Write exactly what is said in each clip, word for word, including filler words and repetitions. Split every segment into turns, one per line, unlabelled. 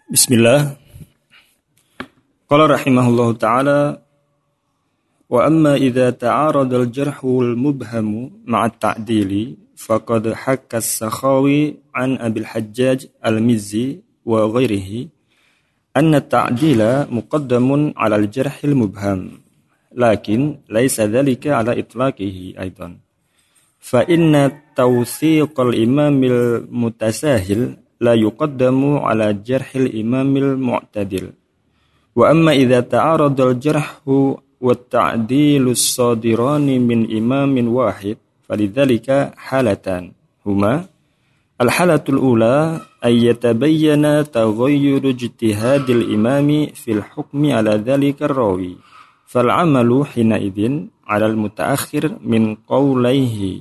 Bismillah. Qala rahimahullahu ta'ala wa amma idza ta'arada al-jarhu al-mubhamu ma'a at-ta'dili faqad hakka as-Sakhawi an Abil Hajjaj al-Mizzi wa ghairihi anna at-ta'dila muqaddamun 'ala al-jarh al-mubham lakin laysa dhalika 'ala itlaqihi aidan fa inna tawthiq al-imam al-mutasahil la yuqaddamu 'ala jarhil imamil mu'tadil. Wa amma idza ta'arada al-jarhu wa at-ta'dilu as-sadirani min imamin wahid falidzalika halatan huma al-halatul ula ay yatabayyana taghayyur ijtihadil imami fil hukmi 'ala dzalika ar-rawi fal 'amalu hina idzin 'ala al-mutaakhir min qawlaihi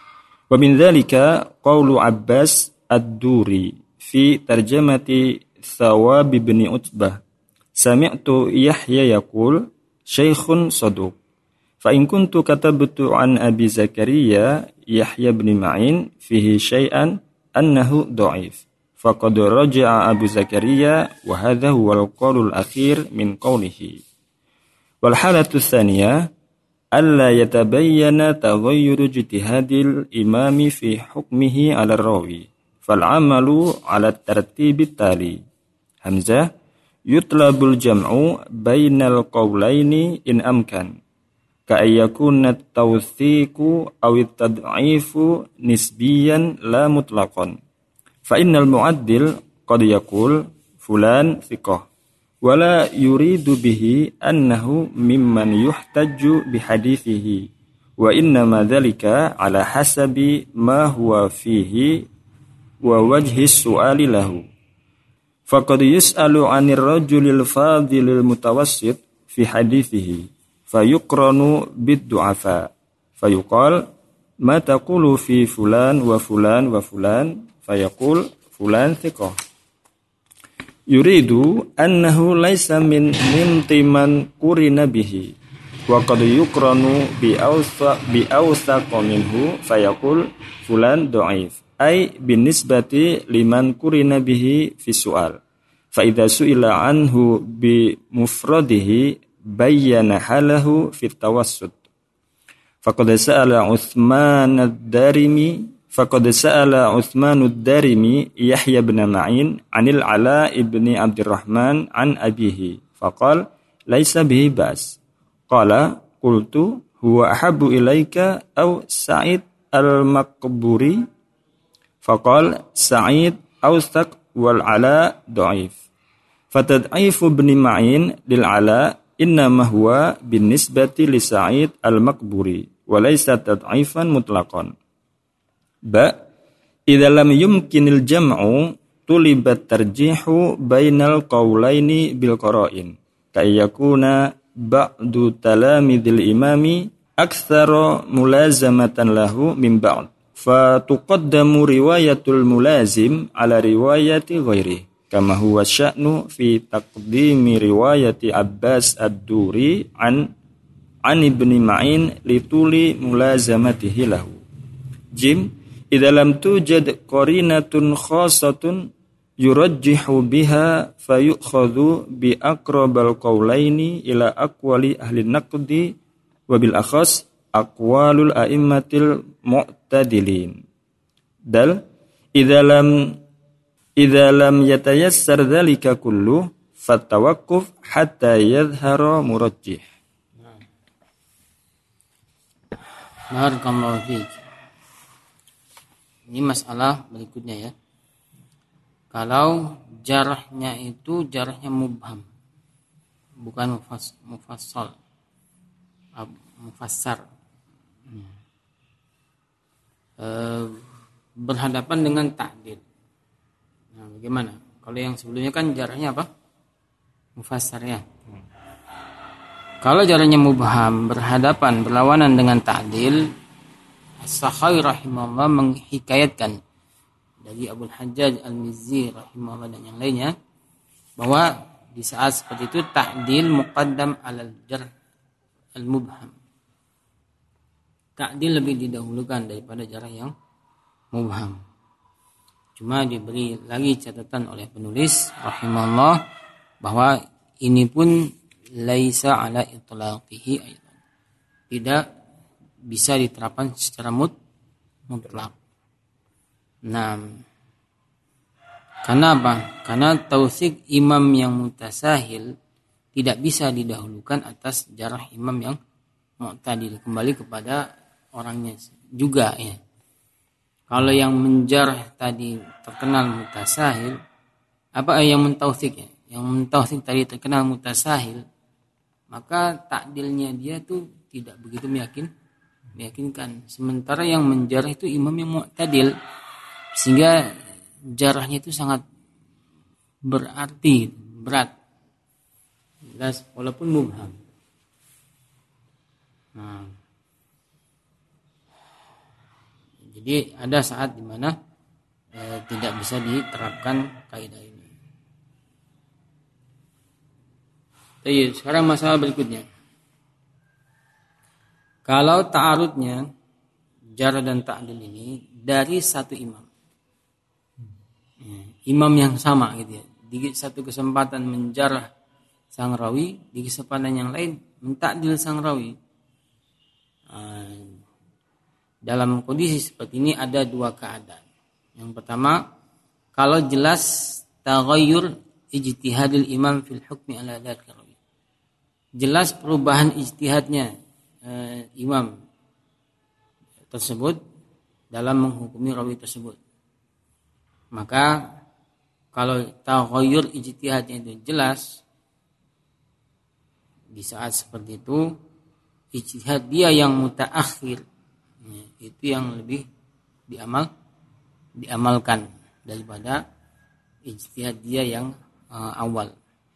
wa min dzalika qawlu Abbas ad-Duri fi tarjamati Thawab bin Utbah sami'tu Yahya yaqul syaikhun saduq fa in kuntu katabtu an Abi Zakaria Yahya bin Ma'in fihi syai'an annahu dha'if faqad raja'a Abu Zakaria wa hadha huwa al-qawl al-akhir min qawlihi wal halatu tsaniyah alla yatabayyana taghayyur ijtihadil imami fi hukmihi 'ala ar-rawi fal'amalu 'ala at-tartibi tali hamzah yutlabul jam'u bainal qawlaini in amkan ka ayyakuna at-tawthiqu aw at-tad'ifu nisbiyan la mutlaqan fa innal mu'addil qad yaqul fulan thiqah wala yuridu bihi annahu mimman yuhtaju bihadithihi wa innama dhalika 'ala hasabi ma huwa fihi wa wajhi su'ali lahu faqad yus'alu 'anir rajulil fadilil mutawassit fi hadithihi fayuqranu bid du'afa fayuqal ma taqulu fi fulan wa fulan wa fulan fayaqul fulan thiqah yuridu annahu laysa min mimtiman qurina bihi wa qad yuqranu bi awsa bi awsaqa minhu fayaqul fulan dha'if ay binisbati liman qurina bihi fi su'al fa idza su'ila anhu bi mufradihi bayyana halahu fi tawassut faqad sa'ala Utsman ad-Darimi faqad sa'ala Utsman ad-Darimi Yahya bin Ma'in 'anil 'Ala ibni Abdurrahman 'an abihi faqala laisa bihi bas qala qultu huwa ahabbu ilaika aw Sa'id al-Maqburi faqal Sa'id awthaq wal 'Ala dha'if fatad'ifu ibn Ma'in lil 'Ala innama huwa binisbati li Sa'id al-Maqburi wa laysa tad'ifan mutlaqan ba idza lam yumkinil jam'u tulibat tarjihu bainal qawlaini bil qara'in kayakuna ba'du talamidil imami aktsara mulazamatan lahu min ba'd fatuqaddamu riwayatul mulazim ala riwayati ghairihi kama huwa sya'nu fi taqdimi riwayati Abbas ad-Duri an an ibni Ma'in lituli mulazamatihi lahu jim idza lam tujad qarinatun khassatun yurajjihu biha fayukhadhu bi aqrabal qawlaini ila aqwali ahli naqdi wa bil akhas aqwalul a'immatil mu'tadilin dal idza lam idza lam yatayassar dzalika kullu fatawaqquf hatta yadhhara murajjih.
Barakallahu fiik. Ini masalah berikutnya ya. Kalau jarahnya itu jarahnya mubham bukan mufas, mufassal mufassar e, berhadapan dengan ta'dil. Nah, bagaimana? Kalau yang sebelumnya kan jarahnya apa? Mufassar ya. Kalau jarahnya mubham berhadapan berlawanan dengan ta'dil, As-Sakhawi rahimahullah menghikayatkan dari Abu Hajjaj al-Mizzi rahimahullah dan yang lainnya bahwa di saat seperti itu ta'dil muqaddam 'alal jarh al-mubham. Ta'dil lebih didahulukan daripada jarah yang mubham. Cuma diberi lagi catatan oleh penulis rahimahullah bahwa ini pun laisa ala itlaqihi aidan. Tidak bisa diterapkan secara mut, mutlak. Nah, karena apa? Karena tausik imam yang mutasahil tidak bisa didahulukan atas jarah imam yang mu'tadil. Kembali kepada orangnya juga ya. Kalau yang menjarah tadi terkenal mutasahil, apa yang mentausik ya? Yang mentausik tadi terkenal mutasahil, maka takdilnya dia tuh tidak begitu meyakin, meyakinkan. Sementara yang menjarah itu imam yang mu'tadil, sehingga jarahnya itu sangat berarti, berat. Jelas walaupun mubham. Nah, jadi ada saat di mana eh, tidak bisa diterapkan kaidah ini. Jadi sekarang masalah berikutnya. Kalau ta'arudnya jarh dan ta'dil ini dari satu imam, ya, imam yang sama gitu ya, di satu kesempatan menjarah sang rawi, di kesempatan yang lain mentakdil sang rawi. Nah, dalam kondisi seperti ini ada dua keadaan. Yang pertama, kalau jelas taghayyur ijtihadil imam fil hukmi ala dzakir rawi. Jelas perubahan ijtihadnya eh, imam tersebut dalam menghukumi rawi tersebut. Maka kalau taghayyur ijtihadnya itu jelas, di saat seperti itu ijtihad dia yang mutaakhir itu yang lebih diamal diamalkan daripada ijtihad dia yang uh, awal.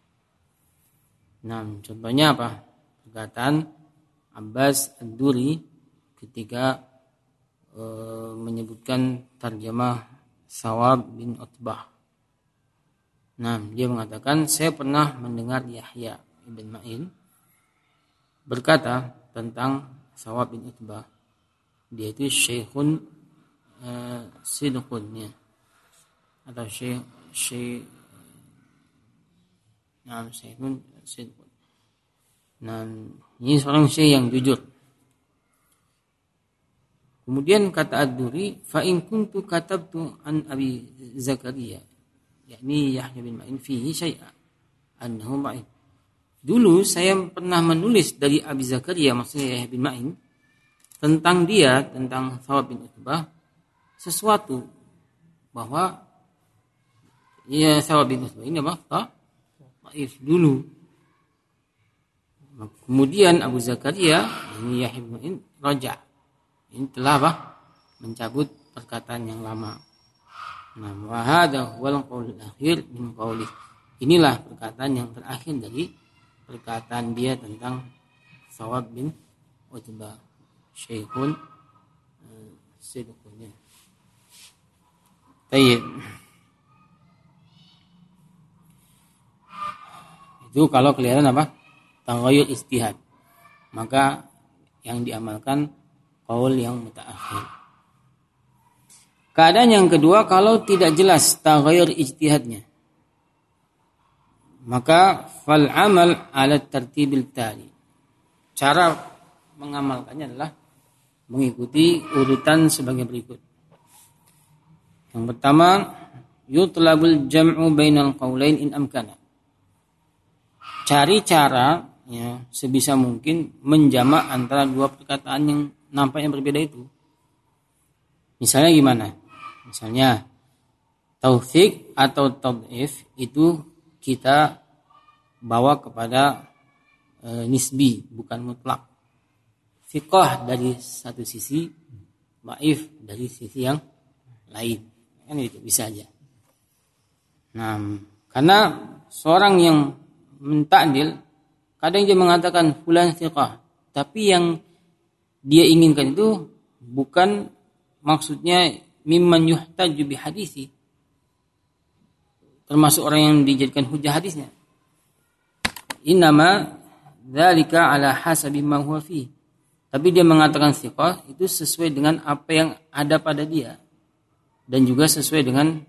Nah, contohnya apa? Perkataan Abbas Ad-Duri ketika uh, menyebutkan tarjamah Sawab bin Utbah. Nah, dia mengatakan, saya pernah mendengar Yahya ibn Ma'in berkata tentang Sawab bin Utbah. Dia itu syekhun uh, sidqun ya. Atau syekh syekh nah syekhun sidqun. Nah, ini seorang syekh yang jujur. Kemudian kata Ad-Duri, fa in kuntu katabtu an Abi Zakaria, yakni Yahya bin Ma'in fihi syai'a annahu ma'in. Dulu saya pernah menulis dari Abi Zakaria, maksudnya Yahya bin Ma'in, tentang dia, tentang Sawab bin Utbah, sesuatu bahwa ya Sawab bin Utbah ini apa? Dhaif dulu. Kemudian Abu Zakaria ini Yahya bin Ma'in raja. Ini telah apa? Mencabut perkataan yang lama. Nah, wa hadha huwal qaul akhir min qaulih. Inilah perkataan yang terakhir dari perkataan dia tentang Sawab bin Utbah. Syekhun uh, sidqunnya. Baik. Itu kalau kelihatan apa? Taghayyur ijtihad. Maka yang diamalkan qaul yang mutaakhir. Keadaan yang kedua, kalau tidak jelas taghayyur ijtihadnya, maka fal amal ala tartibil tali. Cara mengamalkannya adalah mengikuti urutan sebagai berikut. Yang pertama, yutlabul jam'u bainal qaulain in amkana. Cari cara ya, sebisa mungkin menjamak antara dua perkataan yang nampaknya berbeda itu. Misalnya gimana? Misalnya taufik atau tad'if itu kita bawa kepada e, nisbi, bukan mutlak. Fiqh dari satu sisi, dhaif dari sisi yang lain. Kan itu bisa aja. Nah, karena seorang yang mentakdil kadang dia mengatakan fulan thiqah, tapi yang dia inginkan itu bukan maksudnya mimman yuhtaju bi hadisi, termasuk orang yang dijadikan hujah hadisnya. Innama dzalika ala hasabi ma huwa fi. Tapi dia mengatakan thiqah itu sesuai dengan apa yang ada pada dia dan juga sesuai dengan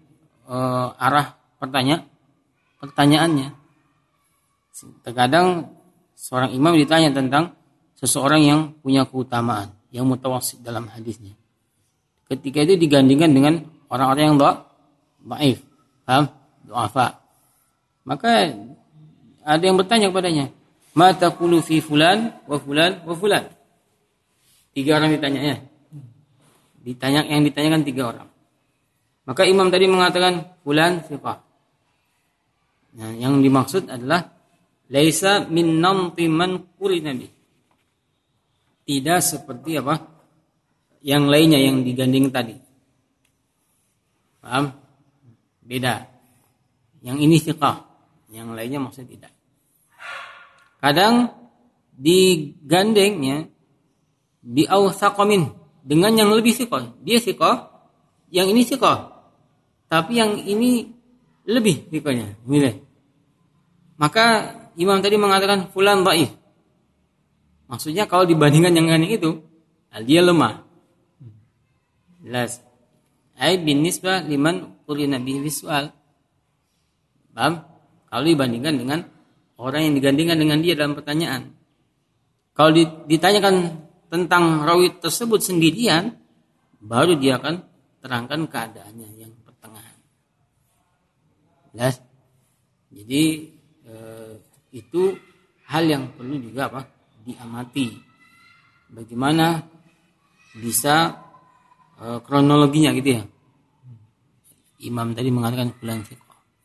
uh, arah pertanyaan pertanyaannya. Terkadang seorang imam ditanya tentang seseorang yang punya keutamaan, yang mutawassit dalam hadisnya. Ketika itu digandingkan dengan orang-orang yang dhaif, paham? Du'afa. Maka ada yang bertanya kepadanya, "Ma taqulu fi fulan wa fulan wa fulan?" Tiga orang ditanyanya. Ditanya yang ditanyakan tiga orang. Maka imam tadi mengatakan fulan thiqah. Nah, yang dimaksud adalah laisa min namti man qurina bi. Tidak seperti apa? Yang lainnya yang diganding tadi. Paham? Beda. Yang ini thiqah, yang lainnya maksudnya tidak. Kadang digandengnya bi awsaqamin dengan yang lebih thiqah. Dia thiqah, yang ini thiqah. Tapi yang ini lebih thiqahnya. Gitu. Maka imam tadi mengatakan fulan dhaif. Maksudnya kalau dibandingkan yang lain itu, dia lemah. Jelas. Ai bin nisbah liman qurina bihi biswal. Paham? Kalau dibandingkan dengan orang yang digandingkan dengan dia dalam pertanyaan. Kalau ditanyakan tentang rawi tersebut sendirian, baru dia akan terangkan keadaannya yang pertengahan. Jelas? Jadi eh, itu hal yang perlu juga apa? Diamati. Bagaimana bisa eh, kronologinya gitu ya. Imam tadi mengatakan fulan thiqah.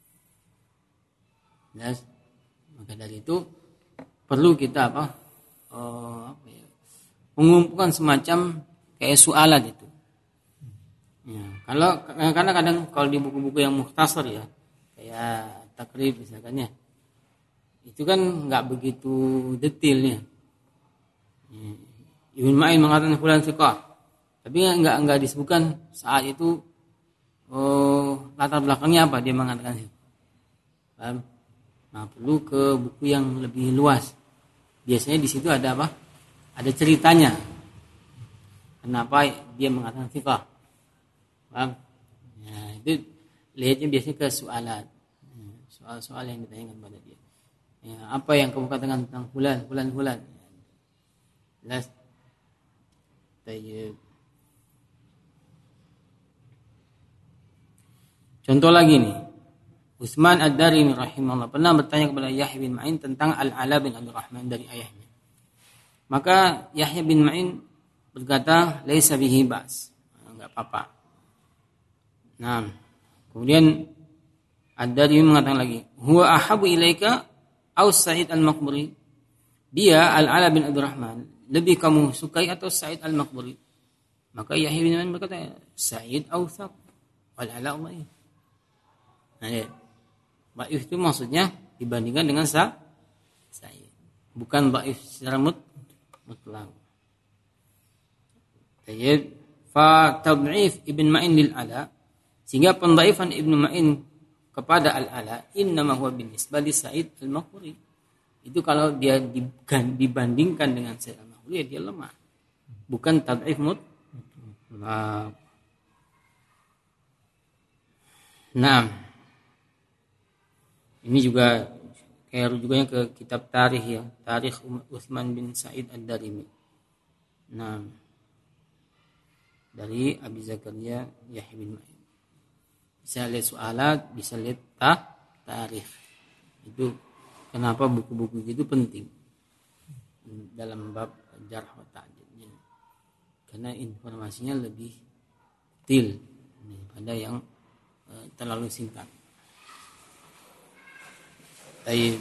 Jelas? Maka dari itu perlu kita apa? Eh, apa ya? Mengumpulkan semacam kayak soalan itu. Ya, kalau karena kadang kalau di buku-buku yang mukhtasar ya, kayak takrib misalkan ya, itu kan nggak begitu detailnya. Ya, Ibnu Ma'in mengatakan fulan thiqah, tapi nggak nggak disebutkan saat itu oh, latar belakangnya apa dia mengatakan itu. Paham? Nah, perlu ke buku yang lebih luas. Biasanya di situ ada apa? Ada ceritanya. Kenapa dia mengatakan thiqah? Paham? Ya, itu lihatnya biasanya ke soalan. Soal-soal yang ditanyakan kepada dia. Ya, apa yang kamu katakan tentang fulan, fulan, fulan? Jelas. Tayyib. Contoh lagi nih. Utsman Ad-Darimi rahimahullah pernah bertanya kepada Yahya bin Ma'in tentang Al-Ala bin Abdurrahman dari ayahnya. Maka Yahya bin Ma'in berkata, "Laisa bihi ba's." Enggak apa-apa. Nah, kemudian Ad-Darimi mengatakan lagi, "Huwa ahabu ilaika aw Sa'id al-Maqburi?" Dia Al-Ala bin Abdurrahman lebih kamu sukai atau Sa'id al-Maqburi? Maka Yahya bin Ma'in berkata, "Sa'id awthaq wal Ala dhaif." Nah, ya. Dhaif itu maksudnya dibandingkan dengan sa Sa'id. Bukan dhaif secara mut mutlak. Tayyib fa tad'if Ibn Ma'in lil Ala, sehingga pendhaifan Ibnu Ma'in kepada Al-Ala innama huwa binisbah li Sa'id al-Maqburi. Itu kalau dia dibandingkan dengan Sa'id al-Maqburi ya dia lemah. Bukan tad'if mutlak. Nah, ini juga kayak rujukannya ke kitab tarikh ya, Tarikh Utsman bin Sa'id Ad-Darimi. Nah, dari Abi Zakaria Yahya bin Ma'in. Bisa lihat soalat, bisa lihat ta tarikh. Itu kenapa buku-buku itu penting dalam bab jarh wa ta'dil. Karena informasinya lebih detail daripada yang uh, terlalu singkat. Baik.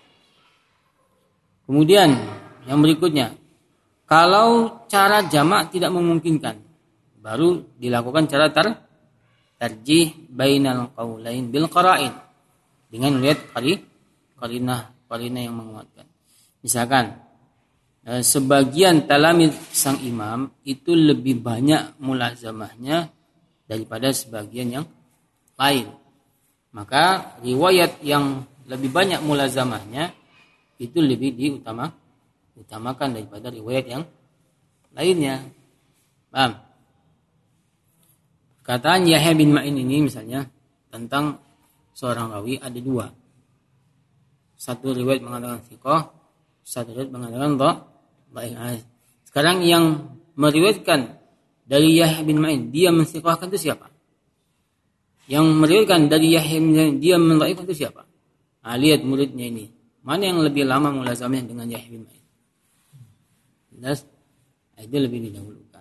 Kemudian yang berikutnya, kalau cara jamak tidak memungkinkan, baru dilakukan cara tar tarjih bainal qaulain bil qara'in, dengan melihat qarinah qarinah yang menguatkan. Misalkan sebagian talamid sang imam itu lebih banyak mulazamahnya daripada sebagian yang lain. Maka riwayat yang lebih banyak mulazamahnya itu lebih diutama utamakan daripada riwayat yang lainnya. Paham? Perkataan Yahya bin Ma'in ini misalnya tentang seorang rawi ada dua. Satu riwayat mengatakan thiqah, satu riwayat mengatakan dhaif. Sekarang yang meriwayatkan dari Yahya bin Ma'in dia mensiqahkan itu siapa? Yang meriwayatkan dari Yahya bin Ma'in dia mendhaifkan itu siapa? Nah, lihat muridnya ini. Mana yang lebih lama mulazamahnya dengan Yahya bin Ma'in? Jelas? Itu lebih didahulukan.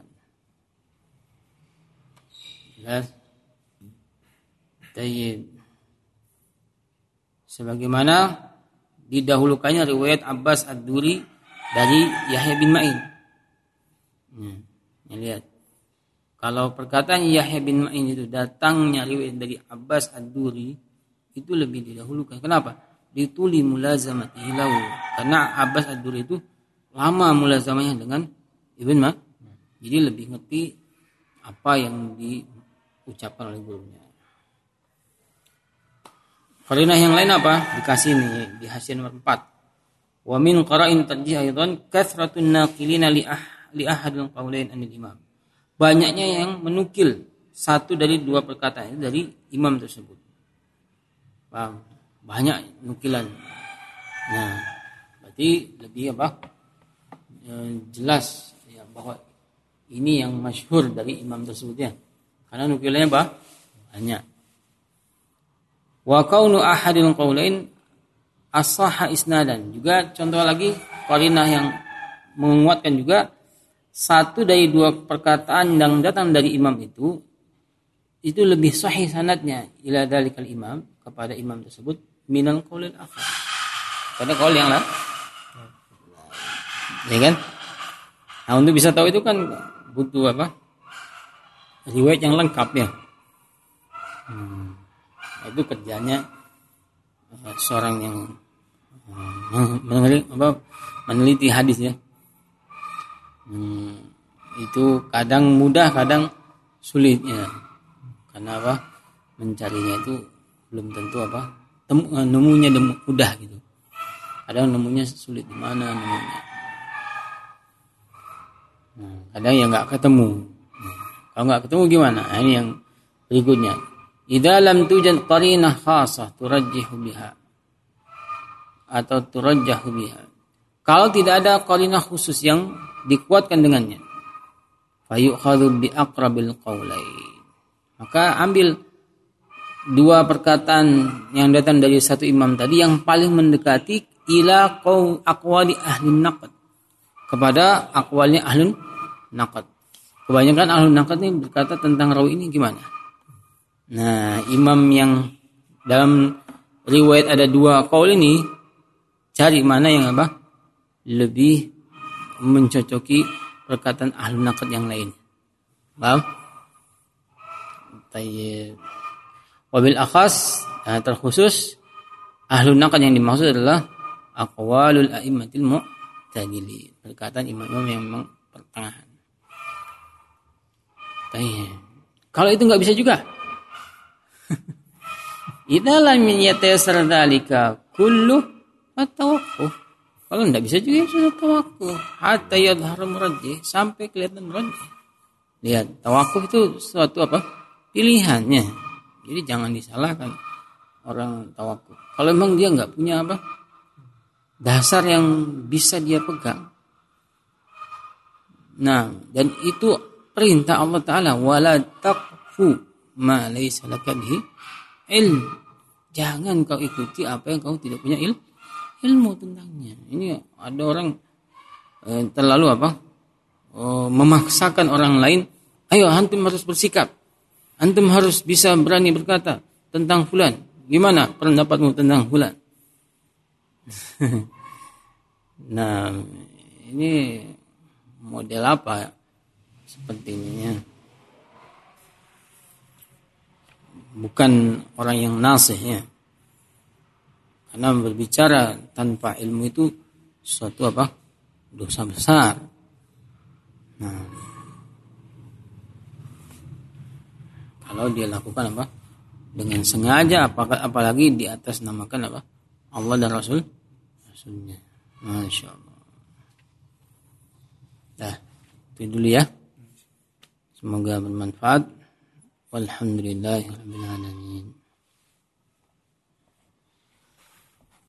Jelas? Tayyib. Sebagaimana didahulukannya riwayat Abbas Ad-Duri dari Yahya bin Ma'in. Hmm, ya lihat. Kalau perkataan Yahya bin Ma'in itu datangnya riwayat dari Abbas Ad-Duri itu lebih didahulukan. Kenapa? Dituli mulazamatihi lahu. Karena Abbas Ad-Duri itu lama mulazamahnya dengan Ibn Ma'in. Jadi lebih ngerti apa yang diucapkan oleh gurunya. Qarinah yang lain apa? Dikasih nih di hasiah nomor empat. Wa min qara'in tarjih aidan kathratun naqilina li ah li ahadil qaulain anil imam. Banyaknya yang menukil satu dari dua perkataan dari imam tersebut. Paham? Banyak nukilan. Nah, berarti lebih apa? E, jelas ya bahwa ini yang masyhur dari imam tersebut ya. Karena nukilannya apa? Banyak. Wa kaunu ahadil qaulain as-sahha isnadan. Juga contoh lagi qarinah yang menguatkan juga satu dari dua perkataan yang datang dari imam itu itu lebih sahih sanadnya ila dalikal imam kepada imam tersebut minal qaulil akhar. Pada qaul yang lain. Ya kan? Nah, untuk bisa tahu itu kan butuh apa? Riwayat yang lengkap ya. Hmm. Itu kerjanya uh, seorang yang uh, meneliti, apa, meneliti hadis ya. Hmm, itu kadang mudah, kadang sulit ya. Karena apa? Mencarinya itu belum tentu apa? Temu, uh, nemunya mudah gitu. Kadang nemunya sulit di mana nemunya. Nah, kadang ya nggak ketemu. Nah, kalau nggak ketemu gimana? Nah, ini yang berikutnya. Idza lam tujad qarinah khassah turajjihu biha atau turajjahu biha. Kalau tidak ada qarinah khusus yang dikuatkan dengannya, fayu'khadhu bi aqrabil qaulain. Maka ambil dua perkataan yang datang dari satu imam tadi yang paling mendekati ila qaul aqwali ahli naqd, kepada aqwalnya ahli naqd. Kebanyakan ahli naqd ini berkata tentang rawi ini gimana? Nah, imam yang dalam riwayat ada dua qaul ini cari mana yang apa? Lebih mencocoki perkataan ahli naqd yang lain. Paham? Tayyib. Wabil akhas, nah, terkhusus ahli naqd yang dimaksud adalah aqwalul a'immatil mu'tadili, perkataan imam-imam yang memang pertengahan. Tayyib. Kalau itu enggak bisa juga. Idza lam yatayassar dzalika kullu at-tawaqquf. Kalau enggak bisa juga ya sudah tawakkuf hatta yadhhar murajjih, sampai kelihatan murajjih. Lihat, tawakkuf itu suatu apa? Pilihannya. Jadi jangan disalahkan orang tawakkuf. Kalau memang dia enggak punya apa? Dasar yang bisa dia pegang. Nah, dan itu perintah Allah Ta'ala, wala taqfu ma laysa laka bihi ilm. Jangan kau ikuti apa yang kau tidak punya il, ilmu tentangnya. Ini ada orang eh, terlalu apa? Oh, memaksakan orang lain, ayo antum harus bersikap. Antum harus bisa berani berkata tentang fulan. Gimana pendapatmu tentang fulan? Nah, ini model apa sepertinya? Bukan orang yang nasih ya. Karena berbicara tanpa ilmu itu suatu apa? Dosa besar. Nah, kalau dia lakukan apa? Dengan sengaja, apalagi di atas namakan apa? Allah dan Rasul, Rasulnya. Masya Allah. Dah, itu dulu ya. Semoga bermanfaat. Walhamdulillahirabbil alamin.